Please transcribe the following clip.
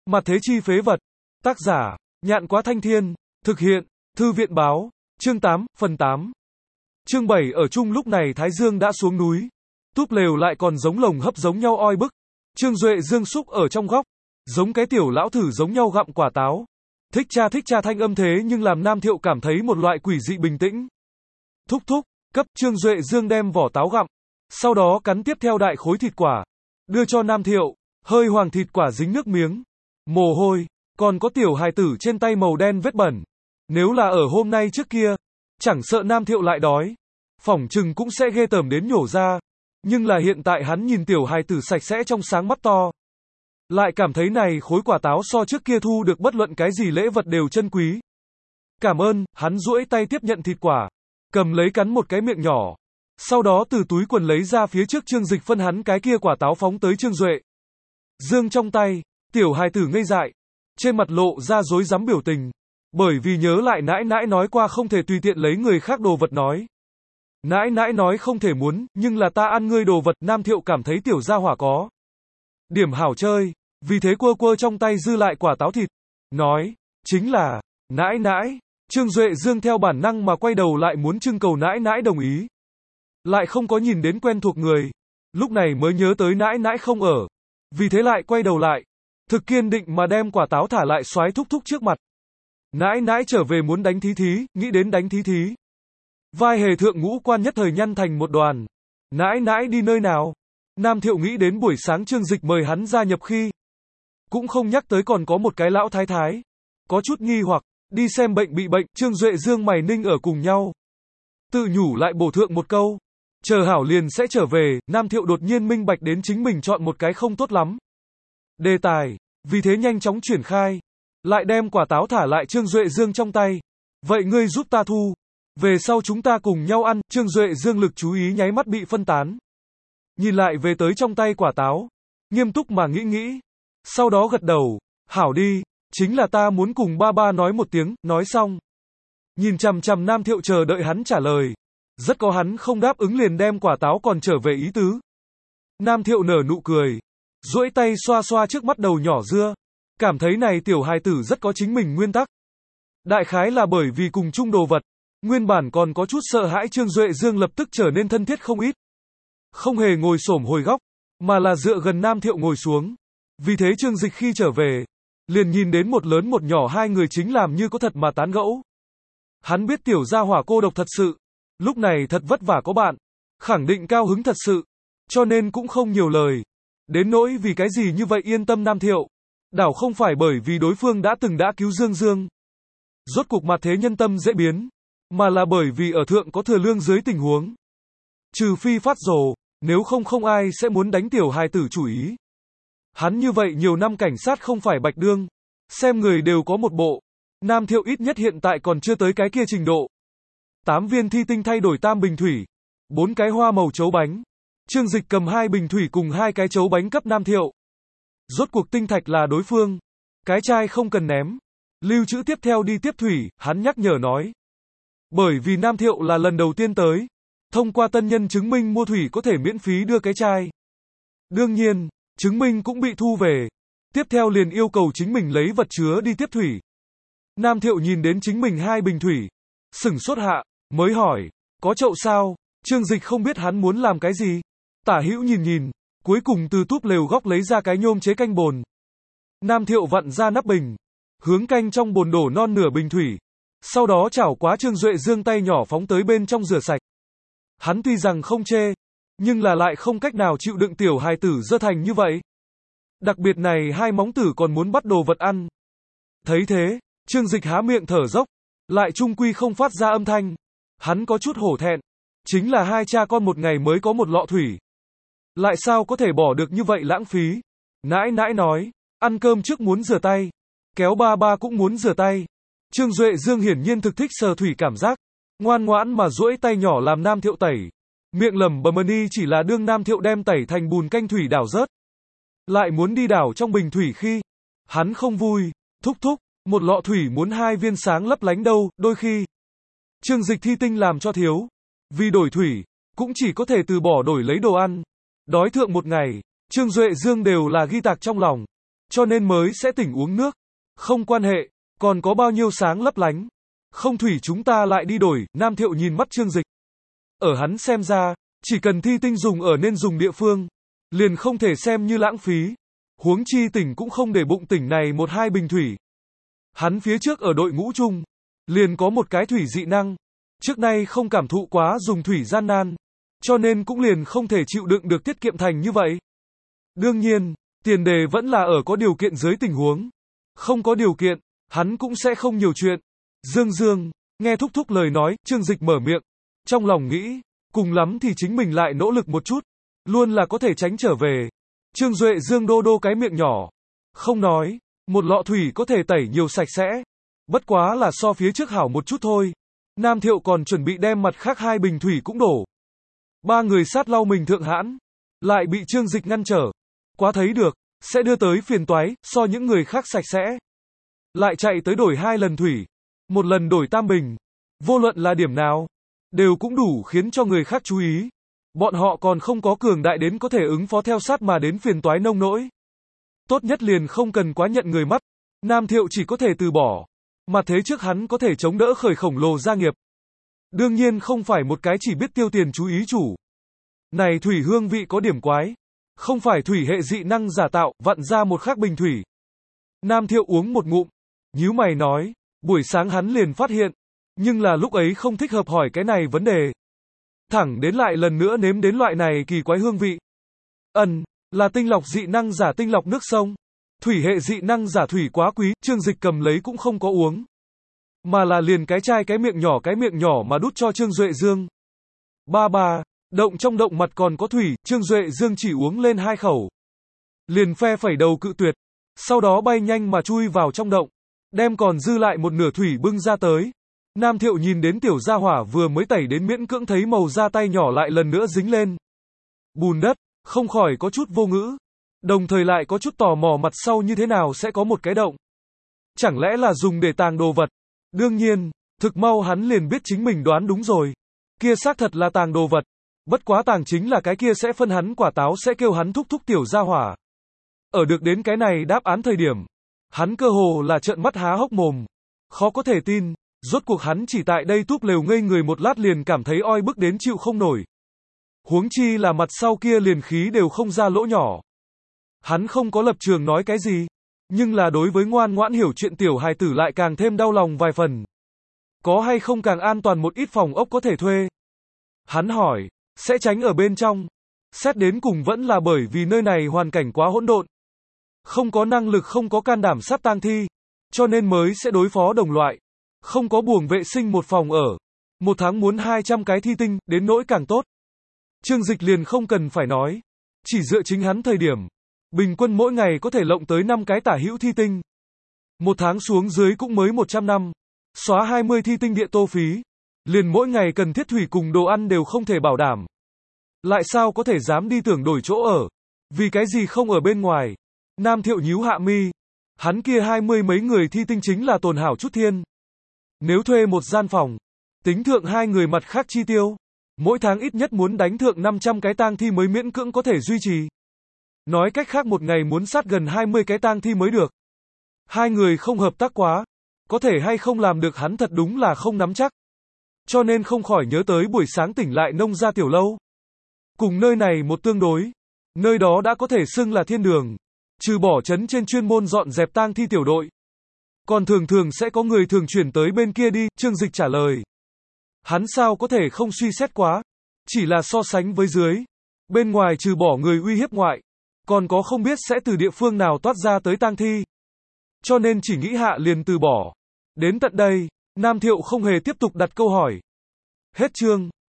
Mặt thế chi phế vật. Tác giả, Nhạn Quá Thanh Thiên. Thực hiện, Thư viện báo. Chương 8, phần 8. Chương 7 ở chung lúc này Thái Dương đã xuống núi. Túp lều lại còn giống lồng hấp giống nhau oi bức. Trương Duệ Dương xúc ở trong góc. Giống cái tiểu lão thử giống nhau gặm quả táo. Thích cha thanh âm thế nhưng làm Nam Thiệu cảm thấy một loại quỷ dị bình tĩnh. Thúc thúc, cấp. Trương Duệ Dương đem vỏ táo gặm. Sau đó cắn tiếp theo đại khối thịt quả. Đưa cho Nam Thiệu. Hơi hoàng thịt quả dính nước miếng. Mồ hôi. Còn có tiểu hài tử trên tay màu đen vết bẩn. Nếu là ở hôm nay trước kia, chẳng sợ Nam Thiệu lại đói, phỏng chừng cũng sẽ ghê tởm đến nhổ ra. Nhưng là hiện tại hắn nhìn tiểu hài tử sạch sẽ trong sáng mắt to. Lại cảm thấy này khối quả táo so trước kia thu được bất luận cái gì lễ vật đều chân quý. Cảm ơn, hắn duỗi tay tiếp nhận thịt quả. Cầm lấy cắn một cái miệng nhỏ. Sau đó từ túi quần lấy ra phía trước Trương Dịch phân hắn cái kia quả táo phóng tới Trương Duệ Dương trong tay. Tiểu hài tử ngây dại. Trên mặt lộ ra rối rắm biểu tình. Bởi vì nhớ lại nãi nãi nói qua không thể tùy tiện lấy người khác đồ vật nói. Nãi nãi nói không thể muốn, nhưng là ta ăn ngươi đồ vật. Nam Thiệu cảm thấy tiểu gia hỏa có điểm hảo chơi. Vì thế quơ trong tay dư lại quả táo thịt. Nói, chính là, nãi nãi. Trương Duệ Dương theo bản năng mà quay đầu lại muốn trưng cầu nãi nãi đồng ý. Lại không có nhìn đến quen thuộc người. Lúc này mới nhớ tới nãi nãi không ở. Vì thế lại quay đầu lại. Thực kiên định mà đem quả táo thả lại soái thúc thúc trước mặt. Nãi nãi trở về muốn đánh thí thí, nghĩ đến đánh thí thí. Vai hề thượng ngũ quan nhất thời nhăn thành một đoàn. Nãi nãi đi nơi nào? Nam Thiệu nghĩ đến buổi sáng Trương Dịch mời hắn gia nhập khi. Cũng không nhắc tới còn có một cái lão thái thái. Có chút nghi hoặc, đi xem bệnh bị bệnh, Trương Duệ Dương mày ninh ở cùng nhau. Tự nhủ lại bổ thượng một câu. Chờ hảo liền sẽ trở về. Nam Thiệu đột nhiên minh bạch đến chính mình chọn một cái không tốt lắm đề tài, vì thế nhanh chóng chuyển khai. Lại đem quả táo thả lại Trương Duệ Dương trong tay. Vậy ngươi giúp ta thu. Về sau chúng ta cùng nhau ăn. Trương Duệ Dương lực chú ý nháy mắt bị phân tán. Nhìn lại về tới trong tay quả táo. Nghiêm túc mà nghĩ. Sau đó gật đầu. Hảo đi. Chính là ta muốn cùng ba ba nói một tiếng. Nói xong. Nhìn chằm chằm Nam Thiệu chờ đợi hắn trả lời. Rất có hắn không đáp ứng liền đem quả táo còn trở về ý tứ. Nam Thiệu nở nụ cười. Duỗi tay xoa xoa trước mắt đầu nhỏ dưa. Cảm thấy này tiểu hài tử rất có chính mình nguyên tắc. Đại khái là bởi vì cùng chung đồ vật. Nguyên bản còn có chút sợ hãi Trương Duệ Dương lập tức trở nên thân thiết không ít. Không hề ngồi xổm hồi góc. Mà là dựa gần Nam Thiệu ngồi xuống. Vì thế Trương Dịch khi trở về. Liền nhìn đến một lớn một nhỏ hai người chính làm như có thật mà tán gẫu. Hắn biết tiểu gia hỏa cô độc thật sự. Lúc này thật vất vả có bạn. Khẳng định cao hứng thật sự. Cho nên cũng không nhiều lời. Đến nỗi vì cái gì như vậy yên tâm Nam Thiệu. Đảo không phải bởi vì đối phương đã cứu Dương. Rốt cuộc mặt thế nhân tâm dễ biến. Mà là bởi vì ở thượng có thừa lương dưới tình huống. Trừ phi phát rồ, nếu không ai sẽ muốn đánh tiểu hài tử chủ ý. Hắn như vậy nhiều năm cảnh sát không phải bạch đương. Xem người đều có một bộ. Nam Thiệu ít nhất hiện tại còn chưa tới cái kia trình độ. 8 viên thi tinh thay đổi tam bình thủy. 4 cái hoa màu chấu bánh. Trương Dịch cầm 2 bình thủy cùng 2 cái chấu bánh cấp Nam Thiệu. Rốt cuộc tinh thạch là đối phương. Cái chai không cần ném. Lưu trữ tiếp theo đi tiếp thủy, hắn nhắc nhở nói. Bởi vì Nam Thiệu là lần đầu tiên tới. Thông qua tân nhân chứng minh mua thủy có thể miễn phí đưa cái chai. Đương nhiên, chứng minh cũng bị thu về. Tiếp theo liền yêu cầu chính mình lấy vật chứa đi tiếp thủy. Nam Thiệu nhìn đến chính mình 2 bình thủy. Sửng sốt hạ, mới hỏi. Có chậu sao? Trương Dịch không biết hắn muốn làm cái gì. Tả hữu nhìn. Cuối cùng từ túp lều góc lấy ra cái nhôm chế canh bồn. Nam Thiệu vặn ra nắp bình. Hướng canh trong bồn đổ non nửa bình thủy. Sau đó chảo quá Trương Duệ Dương tay nhỏ phóng tới bên trong rửa sạch. Hắn tuy rằng không chê. Nhưng là lại không cách nào chịu đựng tiểu hài tử dơ thành như vậy. Đặc biệt này 2 móng tử còn muốn bắt đồ vật ăn. Thấy thế, Trương Dịch há miệng thở dốc. Lại chung quy không phát ra âm thanh. Hắn có chút hổ thẹn. Chính là 2 cha con một ngày mới có một lọ thủy. Lại sao có thể bỏ được như vậy lãng phí. Nãi nãi nói. Ăn cơm trước muốn rửa tay. Kéo ba cũng muốn rửa tay. Trương Duệ Dương hiển nhiên thực thích sờ thủy cảm giác. Ngoan ngoãn mà duỗi tay nhỏ làm Nam Thiệu tẩy. Miệng lẩm bẩm đi chỉ là đương Nam Thiệu đem tẩy thành bùn canh thủy đảo rớt. Lại muốn đi đảo trong bình thủy khi. Hắn không vui. Thúc, một lọ thủy muốn 2 viên sáng lấp lánh đâu, đôi khi. Trương Dịch thi tinh làm cho thiếu. Vì đổi thủy, cũng chỉ có thể từ bỏ đổi lấy đồ ăn. Đói thượng một ngày, Trương Duệ Dương đều là ghi tạc trong lòng. cho nên mới sẽ tỉnh uống nước. Không quan hệ, còn có bao nhiêu sáng lấp lánh. Không thủy chúng ta lại đi đổi, Nam Thiệu nhìn mắt Trương Dịch. Ở hắn xem ra, chỉ cần thi tinh dùng ở nên dùng địa phương, liền không thể xem như lãng phí. Huống chi tỉnh cũng không để bụng tỉnh này một hai bình thủy. Hắn phía trước ở đội ngũ chung, liền có một cái thủy dị năng. Trước nay không cảm thụ quá dùng thủy gian nan, cho nên cũng liền không thể chịu đựng được tiết kiệm thành như vậy. Đương nhiên, tiền đề vẫn là ở có điều kiện dưới tình huống. Không có điều kiện, hắn cũng sẽ không nhiều chuyện. Dương, nghe thúc thúc lời nói, Trương Dịch mở miệng. Trong lòng nghĩ, cùng lắm thì chính mình lại nỗ lực một chút. Luôn là có thể tránh trở về. Trương Duệ Dương đô đô cái miệng nhỏ. Không nói, một lọ thủy có thể tẩy nhiều sạch sẽ. Bất quá là so phía trước hảo một chút thôi. Nam Thiệu còn chuẩn bị đem mặt khác 2 bình thủy cũng đổ. 3 người sát lau mình thượng hãn. Lại bị Trương Dịch ngăn trở. Quá thấy được, sẽ đưa tới phiền toái, so những người khác sạch sẽ. Lại chạy tới đổi 2 lần thủy. Một lần đổi tam bình. Vô luận là điểm nào, đều cũng đủ khiến cho người khác chú ý. Bọn họ còn không có cường đại đến có thể ứng phó theo sát mà đến phiền toái nông nỗi. Tốt nhất liền không cần quá nhận người mắt. Nam Thiệu chỉ có thể từ bỏ. Mà thế trước hắn có thể chống đỡ khởi khổng lồ gia nghiệp. Đương nhiên không phải một cái chỉ biết tiêu tiền chú ý chủ. Này thủy hương vị có điểm quái. Không phải thủy hệ dị năng giả tạo, vặn ra một khác bình thủy. Nam Thiệu uống một ngụm. Nhíu mày nói, buổi sáng hắn liền phát hiện. Nhưng là lúc ấy không thích hợp hỏi cái này vấn đề. Thẳng đến lại lần nữa nếm đến loại này kỳ quái hương vị. Là tinh lọc dị năng giả tinh lọc nước sông. Thủy hệ dị năng giả thủy quá quý, Trương Dịch cầm lấy cũng không có uống. Mà là liền cái chai cái miệng nhỏ mà đút cho Trương Duệ Dương. Ba, động trong động mặt còn có thủy, Trương Duệ Dương chỉ uống lên 2 khẩu. Liền phe phẩy đầu cự tuyệt. Sau đó bay nhanh mà chui vào trong động. Đem còn dư lại một nửa thủy bưng ra tới. Nam Thiệu nhìn đến tiểu gia hỏa vừa mới tẩy đến miễn cưỡng thấy màu da tay nhỏ lại lần nữa dính lên bùn đất, không khỏi có chút vô ngữ. Đồng thời lại có chút tò mò mặt sau như thế nào sẽ có một cái động. Chẳng lẽ là dùng để tàng đồ vật? Đương nhiên, thực mau hắn liền biết chính mình đoán đúng rồi. Kia xác thật là tàng đồ vật. Bất quá tàng chính là cái kia sẽ phân hắn quả táo sẽ kêu hắn thúc thúc tiểu gia hỏa. Ở được đến cái này đáp án thời điểm, hắn cơ hồ là trợn mắt há hốc mồm. Khó có thể tin, rốt cuộc hắn chỉ tại đây túp lều ngây người một lát liền cảm thấy oi bức đến chịu không nổi. Huống chi là mặt sau kia liền khí đều không ra lỗ nhỏ. Hắn không có lập trường nói cái gì, nhưng là đối với ngoan ngoãn hiểu chuyện tiểu hài tử lại càng thêm đau lòng vài phần. Có hay không càng an toàn một ít phòng ốc có thể thuê? Hắn hỏi, sẽ tránh ở bên trong. Xét đến cùng vẫn là bởi vì nơi này hoàn cảnh quá hỗn độn. Không có năng lực không có can đảm sát tang thi, cho nên mới sẽ đối phó đồng loại. Không có buồng vệ sinh một phòng ở. Một tháng muốn 200 cái thi tinh, đến nỗi càng tốt. Trương Dịch liền không cần phải nói. Chỉ dựa chính hắn thời điểm. Bình quân mỗi ngày có thể lộng tới 5 cái tả hữu thi tinh. Một tháng xuống dưới cũng mới 100 năm. Xóa 20 thi tinh địa tô phí. Liền mỗi ngày cần thiết thủy cùng đồ ăn đều không thể bảo đảm. Lại sao có thể dám đi tưởng đổi chỗ ở. Vì cái gì không ở bên ngoài. Nam Thiệu nhíu hạ mi. Hắn kia 20 mấy người thi tinh chính là tồn hảo chút thiên. Nếu thuê một gian phòng, tính thượng 2 người mặt khác chi tiêu, mỗi tháng ít nhất muốn đánh thượng 500 cái tang thi mới miễn cưỡng có thể duy trì. Nói cách khác một ngày muốn sát gần 20 cái tang thi mới được. 2 người không hợp tác quá, có thể hay không làm được hắn thật đúng là không nắm chắc. Cho nên không khỏi nhớ tới buổi sáng tỉnh lại nông gia tiểu lâu. Cùng nơi này một tương đối, nơi đó đã có thể xưng là thiên đường, trừ bỏ trấn trên chuyên môn dọn dẹp tang thi tiểu đội. Còn thường sẽ có người thường chuyển tới bên kia đi, Trương Dịch trả lời. Hắn sao có thể không suy xét quá, chỉ là so sánh với dưới. Bên ngoài trừ bỏ người uy hiếp ngoại, còn có không biết sẽ từ địa phương nào toát ra tới tang thi. Cho nên chỉ nghĩ hạ liền từ bỏ. Đến tận đây, Nam Thiệu không hề tiếp tục đặt câu hỏi. Hết chương.